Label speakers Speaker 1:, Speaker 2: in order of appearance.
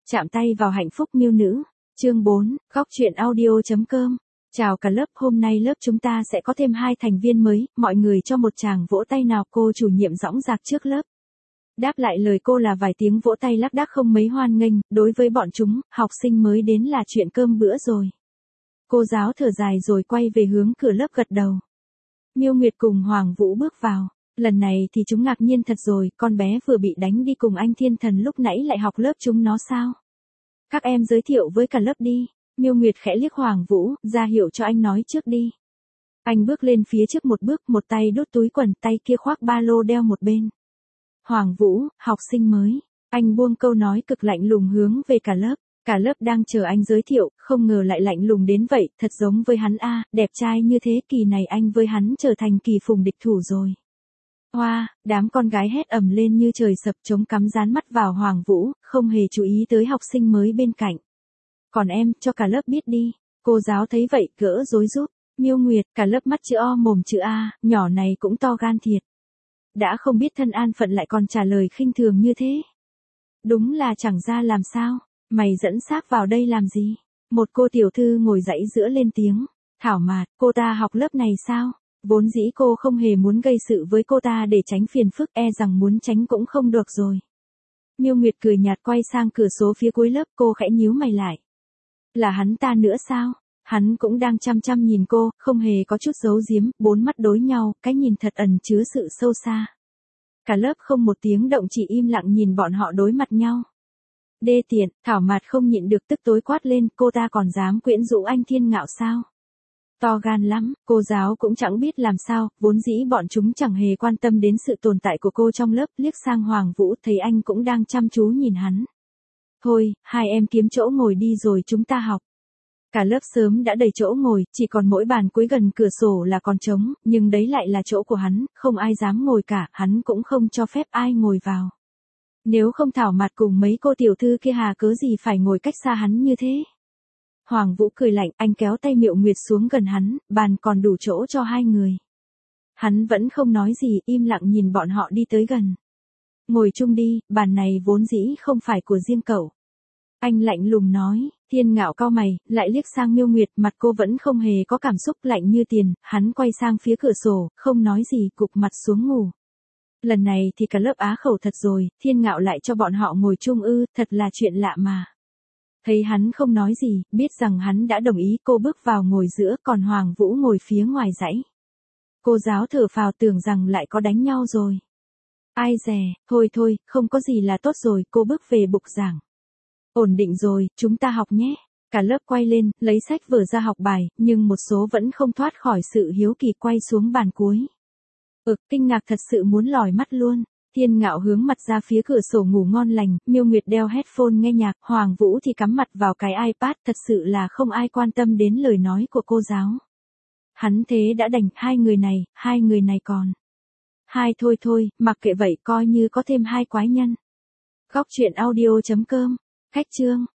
Speaker 1: Chạm tay vào hạnh phúc miêu nữ. Chương 4, góc truyện audio.com. Chào cả lớp, hôm nay lớp chúng ta sẽ có thêm 2 thành viên mới, mọi người cho một tràng vỗ tay nào. Cô chủ nhiệm dõng dạc trước lớp. Đáp lại lời cô là vài tiếng vỗ tay lác đác không mấy hoan nghênh, đối với bọn chúng, học sinh mới đến là chuyện cơm bữa rồi. Cô giáo thở dài rồi quay về hướng cửa lớp gật đầu. Miêu Nguyệt cùng Hoàng Vũ bước vào. Lần này thì chúng ngạc nhiên thật rồi, con bé vừa bị đánh đi cùng anh Thiên Thần lúc nãy lại học lớp chúng nó sao? Các em giới thiệu với cả lớp đi. Miêu Nguyệt khẽ liếc Hoàng Vũ, ra hiệu cho anh nói trước đi. Anh bước lên phía trước một bước, một tay đút túi quần, tay kia khoác ba lô đeo một bên. Hoàng Vũ, học sinh mới. Anh buông câu nói cực lạnh lùng hướng về cả lớp. Cả lớp đang chờ anh giới thiệu, không ngờ lại lạnh lùng đến vậy, thật giống với hắn a, đẹp trai như thế, kỳ này anh với hắn trở thành kỳ phùng địch thủ rồi. Hoa, đám con gái hét ầm lên như trời sập, trống cắm dán mắt vào Hoàng Vũ, không hề chú ý tới học sinh mới bên cạnh. Còn em, cho cả lớp biết đi. Cô giáo thấy vậy, gỡ rối giúp. Miêu Nguyệt, cả lớp mắt chữ O mồm chữ A, nhỏ này cũng to gan thiệt. Đã không biết thân an phận lại còn trả lời khinh thường như thế. Đúng là chẳng ra làm sao, mày dẫn xác vào đây làm gì? Một cô tiểu thư ngồi dãy giữa lên tiếng. Thảo Mạt, cô ta học lớp này sao? Vốn dĩ cô không hề muốn gây sự với cô ta để tránh phiền phức, e rằng muốn tránh cũng không được rồi. Miêu Nguyệt cười nhạt quay sang cửa số phía cuối lớp, cô khẽ nhíu mày lại. Là hắn ta nữa sao? Hắn cũng đang chăm chăm nhìn cô, không hề có chút giấu giếm, bốn mắt đối nhau, cái nhìn thật ẩn chứa sự sâu xa. Cả lớp không một tiếng động, chỉ im lặng nhìn bọn họ đối mặt nhau. Đê tiện, Thảo Mạt không nhịn được tức tối quát lên, cô ta còn dám quyến rũ anh Thiên Ngạo sao? To gan lắm, cô giáo cũng chẳng biết làm sao, vốn dĩ bọn chúng chẳng hề quan tâm đến sự tồn tại của cô trong lớp, liếc sang Hoàng Vũ thấy anh cũng đang chăm chú nhìn hắn. Thôi, hai em kiếm chỗ ngồi đi rồi chúng ta học. Cả lớp sớm đã đầy chỗ ngồi, chỉ còn mỗi bàn cuối gần cửa sổ là còn trống, nhưng đấy lại là chỗ của hắn, không ai dám ngồi cả, hắn cũng không cho phép ai ngồi vào. Nếu không Thảo Mạt cùng mấy cô tiểu thư kia hà cớ gì phải ngồi cách xa hắn như thế. Hoàng Vũ cười lạnh, anh kéo tay Miệu Nguyệt xuống gần hắn, bàn còn đủ chỗ cho hai người. Hắn vẫn không nói gì, im lặng nhìn bọn họ đi tới gần. Ngồi chung đi, bàn này vốn dĩ không phải của riêng cậu. Anh lạnh lùng nói. Thiên Ngạo cau mày, lại liếc sang Miêu Nguyệt, mặt cô vẫn không hề có cảm xúc, lạnh như tiền, hắn quay sang phía cửa sổ, không nói gì, cụp mặt xuống ngủ. Lần này thì cả lớp á khẩu thật rồi, Thiên Ngạo lại cho bọn họ ngồi chung ư, thật là chuyện lạ mà. Thấy hắn không nói gì, biết rằng hắn đã đồng ý, cô bước vào ngồi giữa, còn Hoàng Vũ ngồi phía ngoài dãy. Cô giáo thở phào tưởng rằng lại có đánh nhau rồi. Ai dè, thôi, không có gì là tốt rồi, cô bước về bục giảng. Ổn định rồi, chúng ta học nhé. Cả lớp quay lên, lấy sách vở ra học bài, nhưng một số vẫn không thoát khỏi sự hiếu kỳ quay xuống bàn cuối. Kinh ngạc thật sự muốn lòi mắt luôn. Thiên Ngạo hướng mặt ra phía cửa sổ ngủ ngon lành, Miêu Nguyệt đeo headphone nghe nhạc, Hoàng Vũ thì cắm mặt vào cái iPad, thật sự là không ai quan tâm đến lời nói của cô giáo. Hắn thế đã đành, hai người này còn. Thôi, mặc kệ vậy coi như có thêm 2 quái nhân. Góc truyện audio.com, khách chương.